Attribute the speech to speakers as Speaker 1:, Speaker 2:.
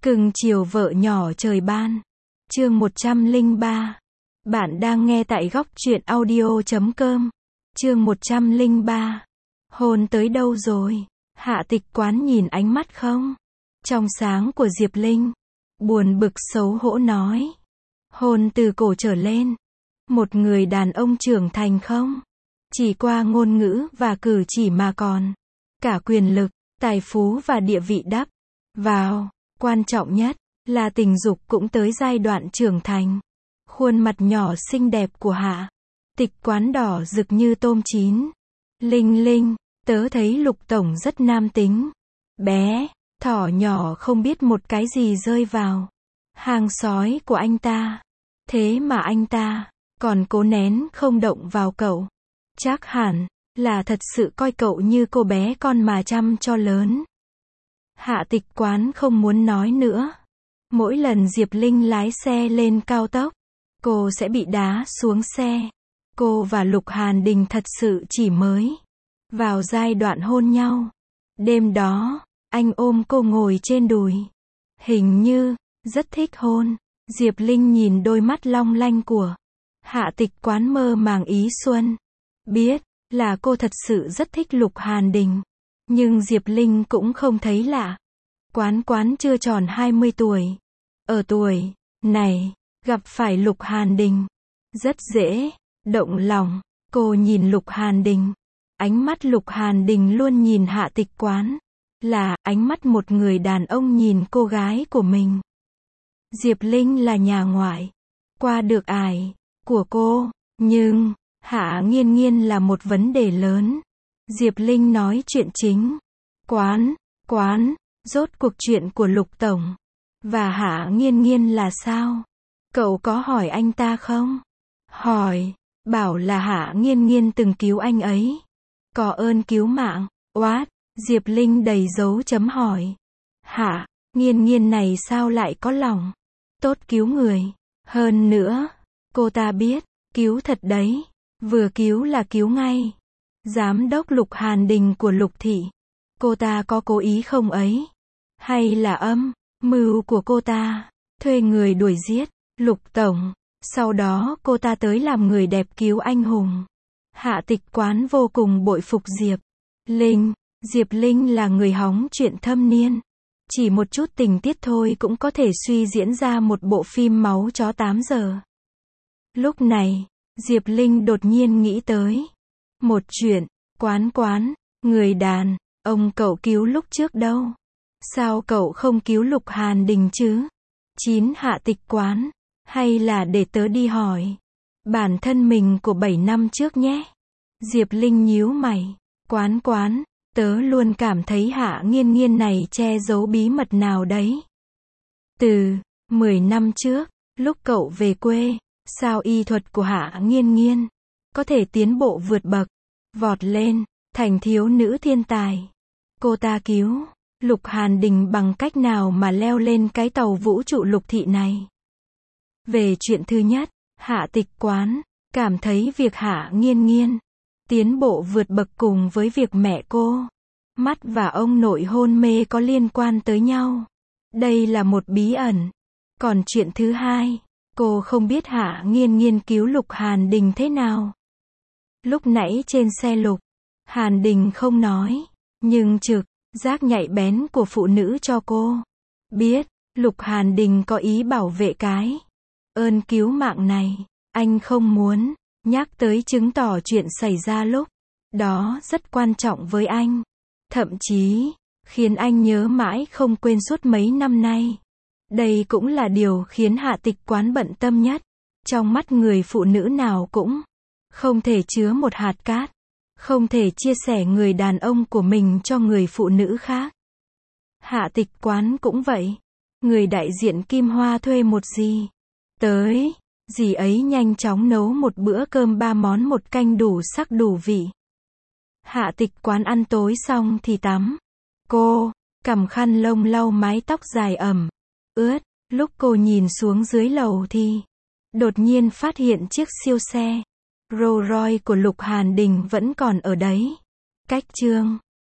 Speaker 1: Cưng chiều vợ nhỏ trời ban. Chương 103. Bạn đang nghe tại góc truyện audio.com. Chương 103. Hôn tới đâu rồi? Hạ Tịch Quán nhìn ánh mắt không trong sáng của Diệp Linh, buồn bực xấu hổ nói. Hôn từ cổ trở lên. Một người đàn ông trưởng thành không chỉ qua ngôn ngữ và cử chỉ mà còn cả quyền lực, tài phú và địa vị đắp vào. Quan trọng nhất là tình dục cũng tới giai đoạn trưởng thành. Khuôn mặt nhỏ xinh đẹp của Hạ Tịch Quán đỏ rực như tôm chín. Linh Linh, tớ thấy Lục tổng rất nam tính. Bé thỏ nhỏ không biết một cái gì rơi vào hang sói của anh ta. Thế mà anh ta còn cố nén không động vào cậu. Chắc hẳn là thật sự coi cậu như cô bé con mà chăm cho lớn. Hạ Tịch Quán không muốn nói nữa. Mỗi lần Diệp Linh lái xe lên cao tốc, cô sẽ bị đá xuống xe. Cô và Lục Hàn Đình thật sự chỉ mới vào giai đoạn hôn nhau. Đêm đó, anh ôm cô ngồi trên đùi. Hình như rất thích hôn. Diệp Linh nhìn đôi mắt long lanh của Hạ Tịch Quán mơ màng ý xuân. Biết là cô thật sự rất thích Lục Hàn Đình. Nhưng Diệp Linh cũng không thấy lạ. Quán chưa tròn 20 tuổi. Ở tuổi này, gặp phải Lục Hàn Đình rất dễ động lòng. Cô nhìn Lục Hàn Đình. Ánh mắt Lục Hàn Đình luôn nhìn Hạ Tịch Quán là ánh mắt một người đàn ông nhìn cô gái của mình. Diệp Linh là nhà ngoại, qua được ải của cô, nhưng Hạ Nghiên Nghiên là một vấn đề lớn. Diệp Linh nói chuyện chính. Quán, rốt cuộc chuyện của Lục tổng và Hạ Nghiên Nghiên là sao? Cậu có hỏi anh ta không? Hỏi, bảo là Hạ Nghiên Nghiên từng cứu anh ấy. Có ơn cứu mạng. What? Diệp Linh đầy dấu chấm hỏi. Hạ Nghiên Nghiên này sao lại có lòng tốt cứu người? Hơn nữa, cô ta biết, cứu thật đấy. Vừa cứu là cứu ngay. Giám đốc Lục Hàn Đình của Lục thị. Cô ta có cố ý không ấy? Hay là âm mưu của cô ta thuê người đuổi giết Lục tổng, sau đó cô ta tới làm người đẹp cứu anh hùng? Hạ Tịch Quán vô cùng bội phục Diệp Linh. Diệp Linh là người hóng chuyện thâm niên. Chỉ một chút tình tiết thôi cũng có thể suy diễn ra một bộ phim máu chó 8 giờ. Lúc này, Diệp Linh đột nhiên nghĩ tới một chuyện. Quán, người đàn ông cậu cứu lúc trước đâu? Sao cậu không cứu Lục Hàn Đình chứ? Hạ Tịch Quán, hay là để tớ đi hỏi bản thân mình của 7 năm trước nhé? Diệp Linh nhíu mày. Quán, tớ luôn cảm thấy Hạ Nghiên Nghiên này che giấu bí mật nào đấy. Từ 10 năm trước, lúc cậu về quê, sao y thuật của Hạ Nghiên Nghiên có thể tiến bộ vượt bậc, vọt lên thành thiếu nữ thiên tài? Cô ta cứu Lục Hàn Đình bằng cách nào mà leo lên cái tàu vũ trụ Lục thị này? Về chuyện thứ nhất, Hạ Tịch Quán cảm thấy việc Hạ Nghiên Nghiên tiến bộ vượt bậc cùng với việc mẹ cô mắt và ông nội hôn mê có liên quan tới nhau. Đây là một bí ẩn. Còn chuyện thứ hai, cô không biết Hạ Nghiên Nghiên cứu Lục Hàn Đình thế nào. Lúc nãy trên xe Lục Hàn Đình không nói, nhưng trực giác nhạy bén của phụ nữ cho cô biết Lục Hàn Đình có ý bảo vệ cái ơn cứu mạng này. Anh không muốn nhắc tới chứng tỏ chuyện xảy ra lúc đó rất quan trọng với anh. Thậm chí khiến anh nhớ mãi không quên suốt mấy năm nay. Đây cũng là điều khiến Hạ Tịch Quán bận tâm nhất. Trong mắt người phụ nữ nào cũng không thể chứa một hạt cát. Không thể chia sẻ người đàn ông của mình cho người phụ nữ khác. Hạ Tịch Quán cũng vậy. Người đại diện Kim Hoa thuê một dì ấy nhanh chóng nấu một bữa cơm 3 món 1 canh đủ sắc đủ vị. Hạ Tịch Quán ăn tối xong thì tắm. Cô cầm khăn lông lau mái tóc dài ướt. Lúc cô nhìn xuống dưới lầu thì đột nhiên phát hiện chiếc siêu xe Rolls Royce của Lục Hàn Đình vẫn còn ở đấy. Cách Trương